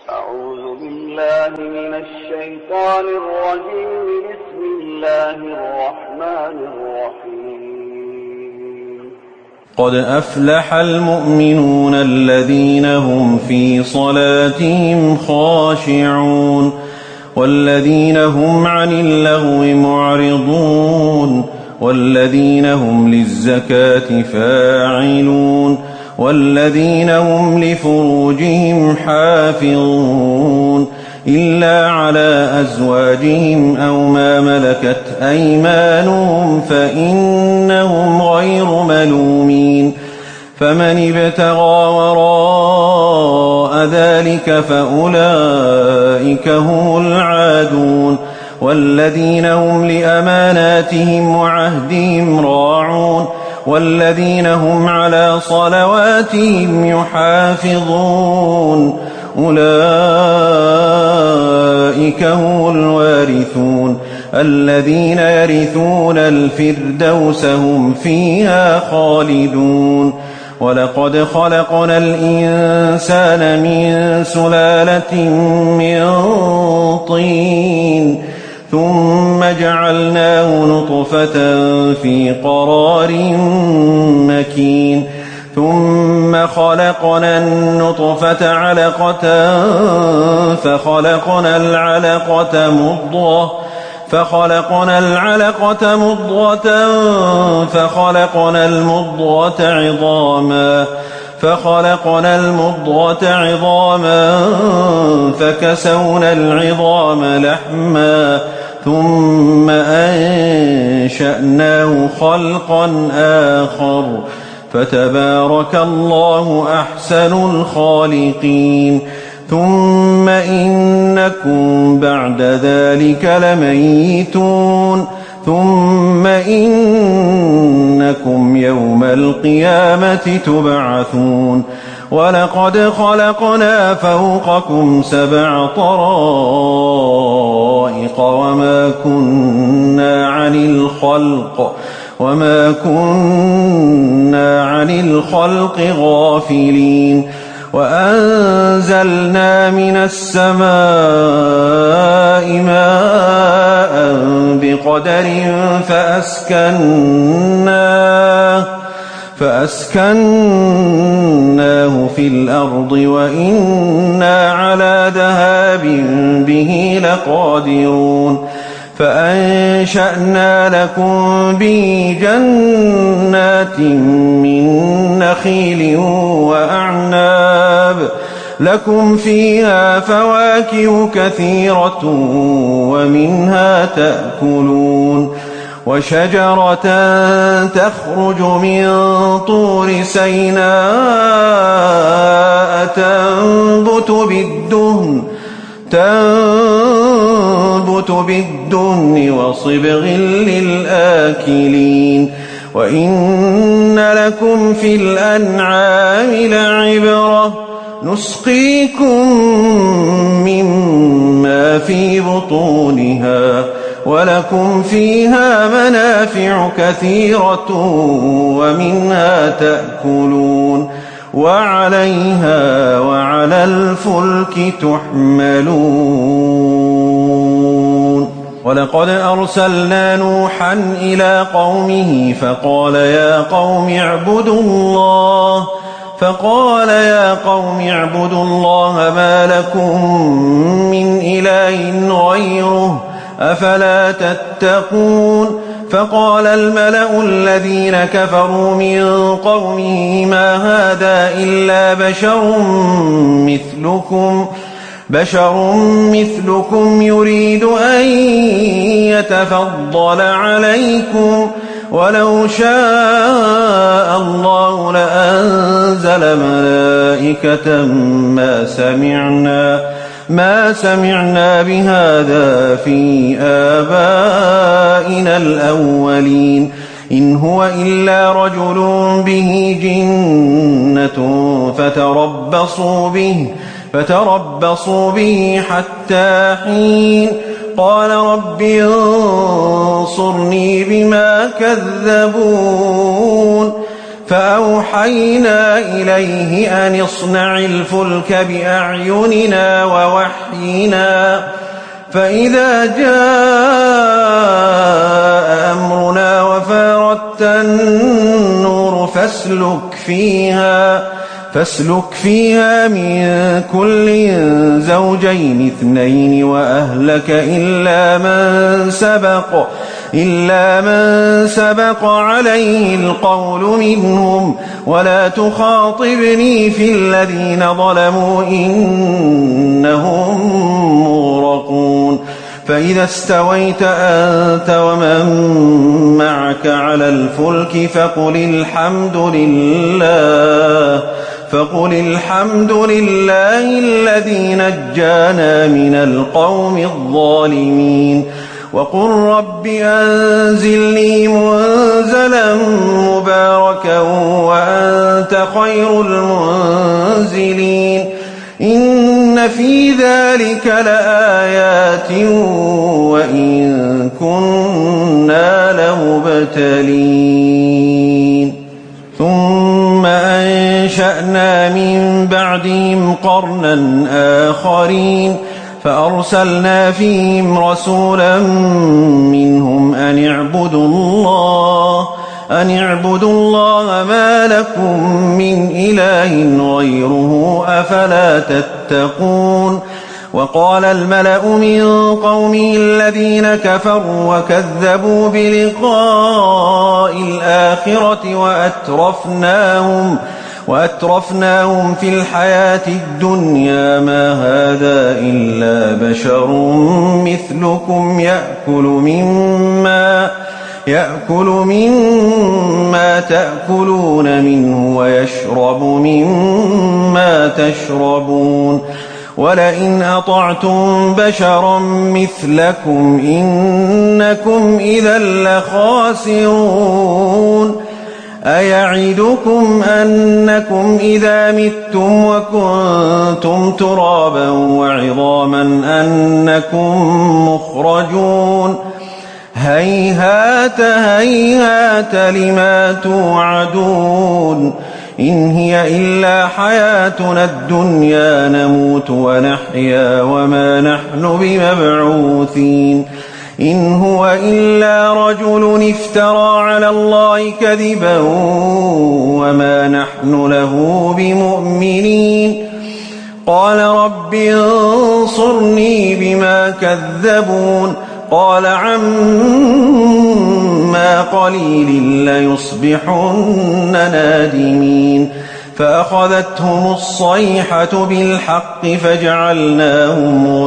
أعوذ بالله من الشيطان الرجيم. بسم الله الرحمن الرحيم. قد أفلح المؤمنون الذين هم في صلاتهم خاشعون والذين هم عن اللغو معرضون والذين هم للزكاة فاعلون والذين هم لفروجهم حافظون إلا على أزواجهم أو ما ملكت أيمانهم فإنهم غير ملومين. فمن ابتغى وراء ذلك فأولئك هم العادون والذين هم لأماناتهم وعهدهم راعون والذين هم على صلواتهم يحافظون أولئك هم الوارثون الذين يرثون الفردوس هم فيها خالدون. ولقد خلقنا الإنسان من سلالة من طين ثم جعلناه نطفة في قرار مكين ثم خلقنا النطفة علقة فخلقنا العلقة مضغة فخلقنا المضغة عظاما فكسونا العظام لحما ثم أنشأناه خلقا آخر فتبارك الله أحسن الخالقين. ثم إنكم بعد ذلك لميتون ثم إنكم يوم القيامة تبعثون. ولقد خلقنا فوقكم 7 طرائق وما كنا عن الخلق غافلين. وأنزلنا من السماء ماء بقدر فأسكناه في الأرض وإنا على ذهاب به لقادرون. فأنشأنا لكم به جنات من نخيل وأعناب لكم فيها فواكه كثيرة ومنها تأكلون. وشجرة تخرج من طور سيناء تنبت بالدهن وصبغ للآكلين. وإن لكم في الأنعام لعبرة نسقيكم مما في بطونها ولكم فيها منافع كثيرة ومنها تأكلون وعليها وعلى الفلك تحملون. ولقد أرسلنا نوحا إلى قومه فقال يا قوم اعبدوا الله ما لكم من إله غيره أفلا تتقون. فقال الملأ الذين كفروا من قومه ما هذا إلا بشر مثلكم يريد أن يتفضل عليكم ولو شاء الله لأنزل ملائكة ما سمعنا بهذا في آبائنا الأولين إن هو إلا رجل به جنة فتربصوا به حتى حين. قال رب انصرني بما كذبون فأوحينا إليه أن اصنع الفلك بأعيننا ووحينا فإذا جاء أمرنا وفاردت النور فاسلك فيها من كل زوجين اثنين وأهلك إلا من سبق عليه القول منهم ولا تخاطبني في الذين ظلموا إنهم مغرقون فإذا استويت أنت ومن معك على الفلك فقل الحمد لله الذي نجانا من القوم الظالمين وقل رب أنزلني منزلا مباركا وأنت خير المنزلين إن في ذلك لآيات وإن كنا لمبتلين ثم أنشأنا من بعدهم قرنا آخرين فأرسلنا فيهم رسولا منهم أن اعبدوا الله ما لكم من إله غيره أفلا تتقون وقال الملأ من قومه الذين كفروا وكذبوا بلقاء الآخرة وأترفناهم في الحياة الدنيا ما هذا إلا بشر مثلكم يأكل مما تأكلون منه ويشرب مما تشربون ولئن أطعتم بشرا مثلكم إنكم إذا لخاسرون أيعدكم أنكم إذا متم وكنتم ترابا وعظاما أنكم مخرجون هيهات لما توعدون إن هي إلا حياتنا الدنيا نموت ونحيا وما نحن بمبعوثين إن هو إلا رجل افترى على الله كذبا وما نحن له بمؤمنين قال رب انصرني بما كذبون قال عما قليل ليصبحن نادمين فأخذتهم الصيحة بالحق فجعلناهم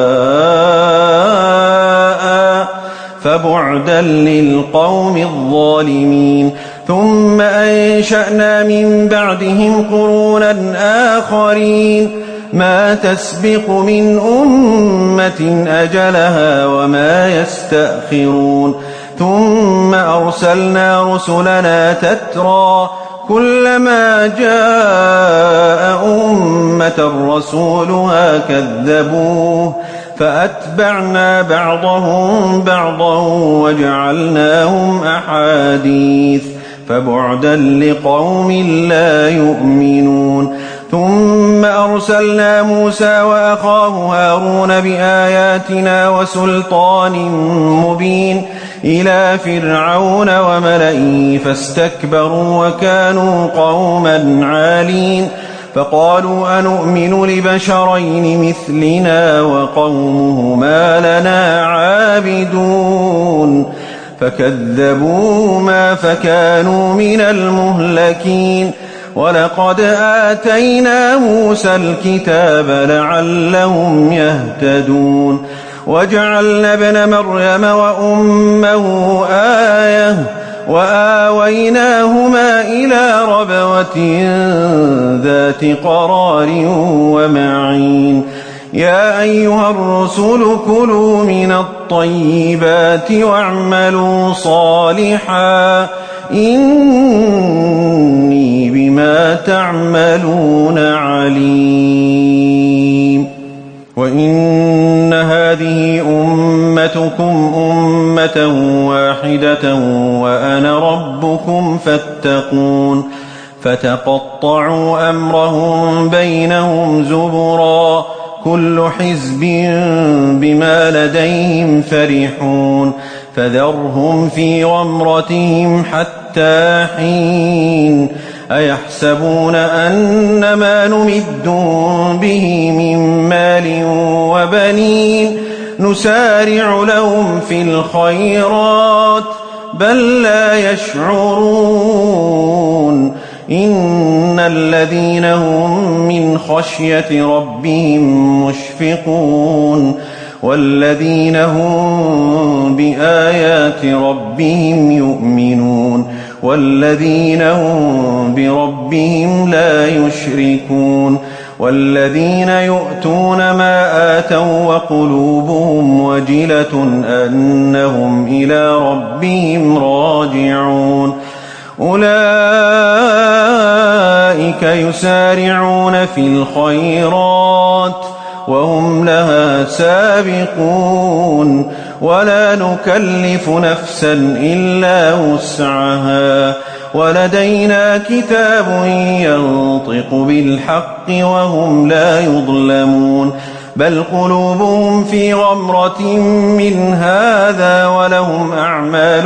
غثاء فبعدا للقوم الظالمين ثم أنشأنا من بعدهم قرونا آخرين ما تسبق من أمة أجلها وما يستأخرون ثم أرسلنا رسلنا تترى كلما جاء أمة رسولها كذبوه فأتبعنا بعضهم بعضا وجعلناهم أحاديث فبعدا لقوم لا يؤمنون ثم أرسلنا موسى وأخاه هارون بآياتنا وسلطان مبين إلى فرعون وملئه فاستكبروا وكانوا قوما عالين فقالوا أنؤمن لبشرين مثلنا وقومهما لنا عابدون فكذبوهما فكانوا من المهلكين ولقد آتينا موسى الكتاب لعلهم يهتدون وجعلنا ابن مريم وأمه آية وآويناهما إلى ربوة ذات قرار ومعين يا أيها الرسل كلوا من الطيبات واعملوا صالحا إني بما تعملون عليم وإن هذه أمتكم أمة واحدة وأنا ربكم فاتقون يتقون فتقطعوا أمرهم بينهم زبرا كل حزب بما لديهم فرحون فذرهم في غمرتهم حتى حين أيحسبون أن ما نمدهم به من مال وبنين نسارع لهم في الخيرات بل لا يشعرون إن الذين هم من خشية ربهم مشفقون والذين هم بآيات ربهم يؤمنون والذين هم بربهم لا يشركون والذين يؤتون ما آتوا وقلوبهم وجلة أنهم إلى ربهم راجعون أولئك يسارعون في الخيرات وهم لها سابقون ولا نكلف نفسا إلا وسعها ولدينا كتاب ينطق بالحق وهم لا يظلمون بل قلوبهم في غمرة من هذا ولهم أعمال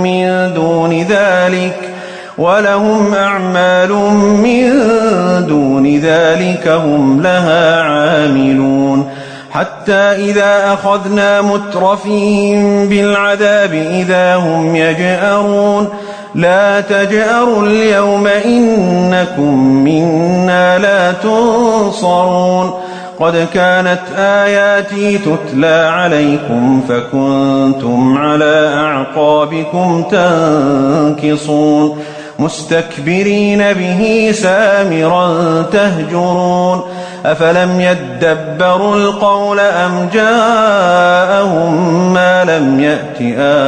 من دون ذلك هم لها عاملون حتى إذا أخذنا مترفيهم بالعذاب إذا هم يجأرون لا تجأروا اليوم إنكم منا لا تنصرون قد كانت آياتي تتلى عليكم فكنتم على أعقابكم تنكصون مستكبرين به سامرا تهجرون أفلم يدبروا القول أم جاءهم ما لم يأت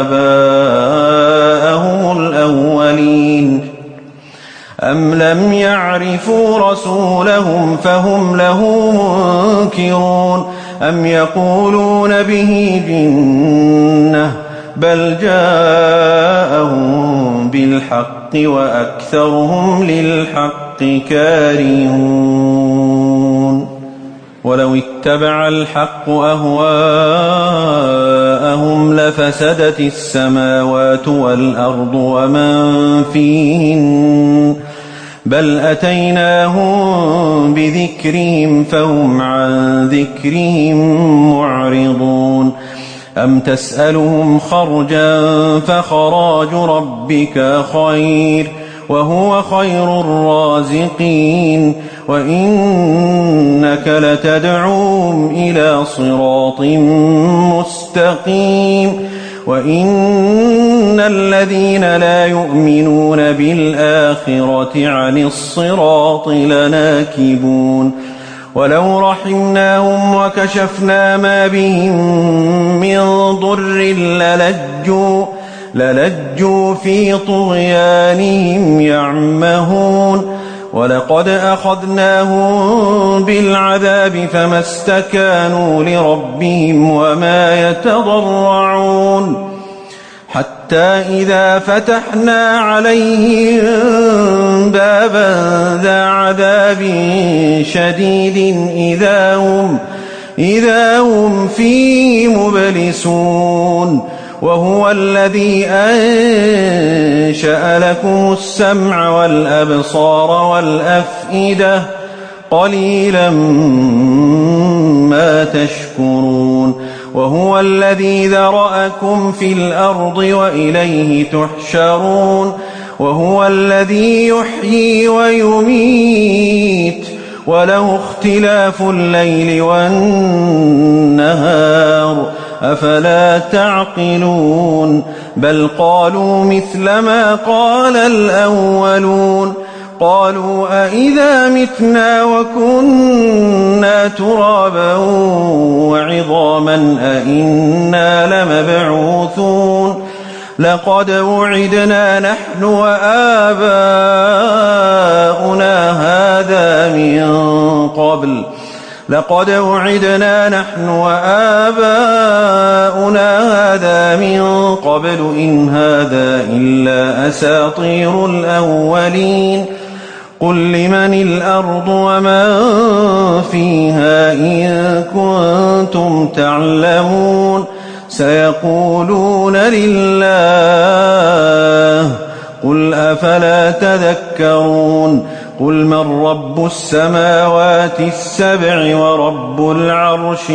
آباءهم الأولين أم لم يعرفوا رسولهم فهم له منكرون أم يقولون به جنة بل جاءهم بالحق وأكثرهم للحق كارهون ولو اتبع الحق أهواءهم لفسدت السماوات والأرض ومن فيهن بل أتيناهم بذكرهم فهم عن ذكرهم معرضون أم تسألهم خرجا فخراج ربك خير وهو خير الرازقين وإنك لتدعوهم إلى صراط مستقيم وإن الذين لا يؤمنون بالآخرة عن الصراط لناكبون ولو رحمناهم وكشفنا ما بهم من ضر للجوا في طغيانهم يعمهون ولقد أخذناهم بالعذاب فما استكانوا لربهم وما يتضرعون حتى إذا فتحنا عليهم بابا ذا عذاب شديد إذا هم فيه مبلسون وهو الذي أنشأ لكم السمع والأبصار والأفئدة قليلا ما تشكرون وهو الذي ذرأكم في الأرض وإليه تحشرون وهو الذي يحيي ويميت وله اختلاف الليل والنهار أفلا تعقلون بل قالوا مثل ما قال الأولون قالوا أئذا متنا وكنا ترابا وعظاما أئنا لمبعوثون لقد وعدنا نحن وآباؤنا هذا من قبل لقد وعدنا نحن وآباؤنا هذا من قبل إن هذا إلا أساطير الأولين قل لمن الأرض ومن فيها إن كنتم تعلمون سيقولون لله قل أفلا تذكرون قل من رب السماوات السبع ورب العرش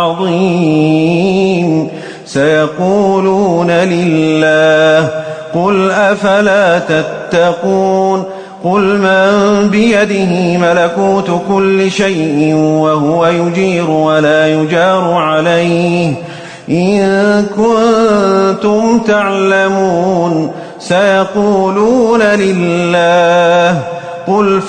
العظيم سيقولون لله قل أفلا تتقون قل من بيده ملكوت كل شيء وهو يجير ولا يجار عليه إن كنتم تعلمون سيقولون لله قل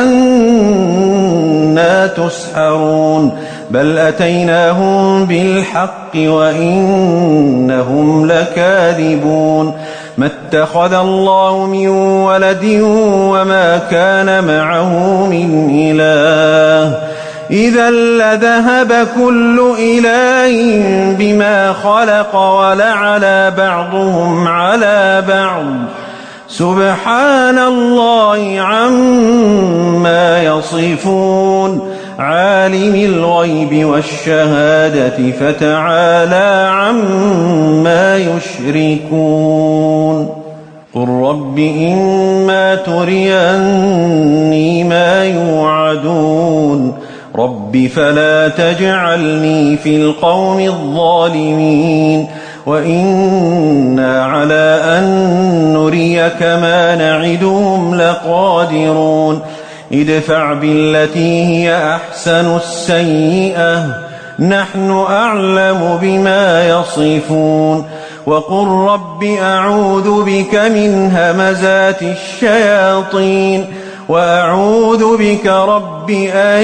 فأنى تسحرون بل أتيناهم بالحق وإنهم لكاذبون ما اتخذ الله من ولد وما كان معه من إله إذا لذهب كل إله بما خلق ولعلى بعضهم على بعض سبحان الله عما يصفون عالم الغيب والشهادة فتعالى عما يشركون قل رب إما تريني ما يوعدون رب فلا تجعلني في القوم الظالمين وإنا على أن نريك ما نعدهم لقادرون ادفع بالتي هي أحسن السيئة نحن أعلم بما يصفون وقل رب أعوذ بك من همزات الشياطين وأعوذ بك رب أن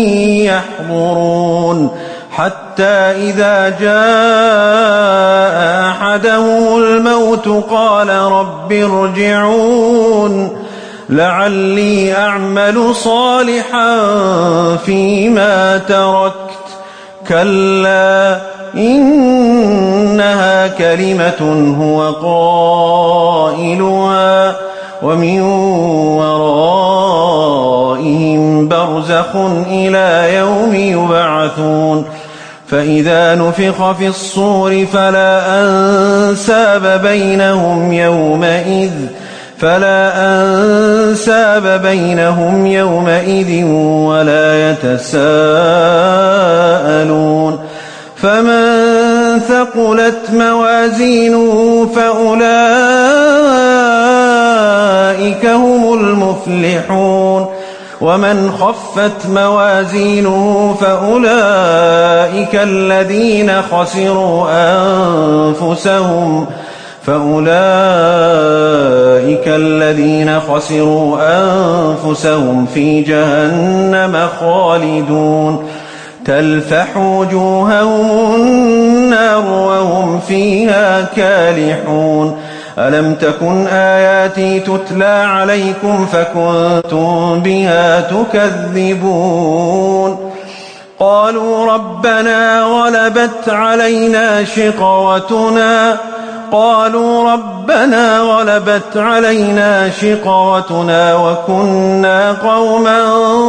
يحضرون حتى إذا جاء أحدهم الموت قال رب ارجعون لعلي أعمل صالحا فيما تركت كلا إنها كلمة هو قائلها ومن ورائهم برزخ إلى يوم يبعثون فإذا نفخ في الصور فلا أنساب بينهم يومئذ ولا يتساءلون فمن ثقلت موازينه فأولئك هم المفلحون ومن خفت موازينه فأولئك الذين خسروا أنفسهم في جهنم خالدون تلفح وجوههم النار وهم فيها كالحون ألم تكن آياتي تتلى عليكم فكنتم بها تكذبون قالوا ربنا غلبت علينا شقوتنا وكنا قوما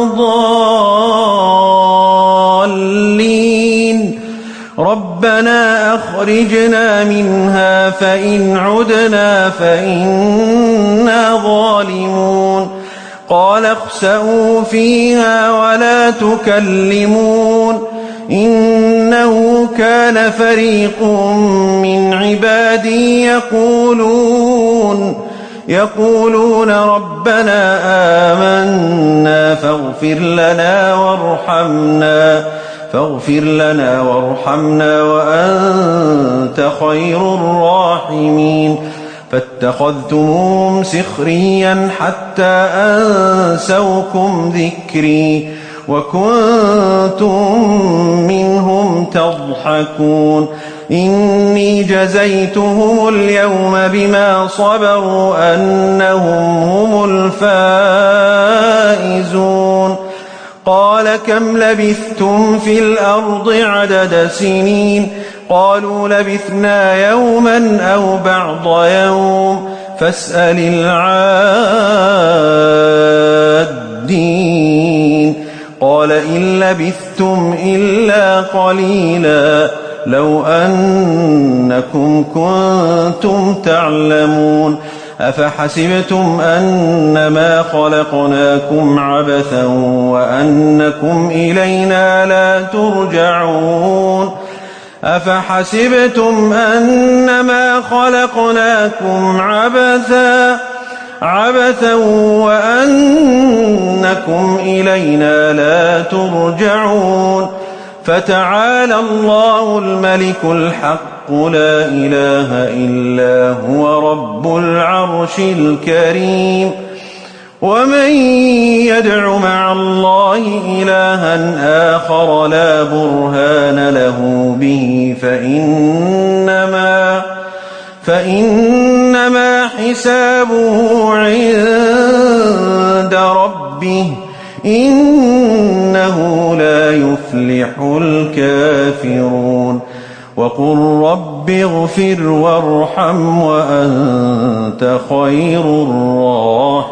ضالين ربنا أخرجنا منها فإن عدنا فإنا ظالمون قال اخسئوا فيها ولا تكلمون إنه كان فريق من عبادي يقولون ربنا آمنا فاغفر لنا وارحمنا وأنت خير الراحمين فاتخذتموهم سخريا حتى أنسوكم ذكري وكنتم منهم تضحكون إني جزيتهم اليوم بما صبروا أنهم هم الفائزون قال كم لبثتم في الأرض عدد سنين قالوا لبثنا يوما أو بعض يوم فاسأل العادين قال إن لبثتم إلا قليلا لو أنكم كنتم تعلمون أفحسبتم أنما خلقناكم عبثا وأنكم إلينا لا ترجعون أفحسبتم أنما خلقناكم عبثا وأنكم إلينا لا ترجعون فتعالى الله الملك الحق لا إله إلا هو رب العرش الكريم ومن يدع مع الله إلها آخر لا برهان له به فإنما حسابه عند ربه إنه لا يفلح الكافرون وقل رب اغفر وارحم وأنت خير الراحمين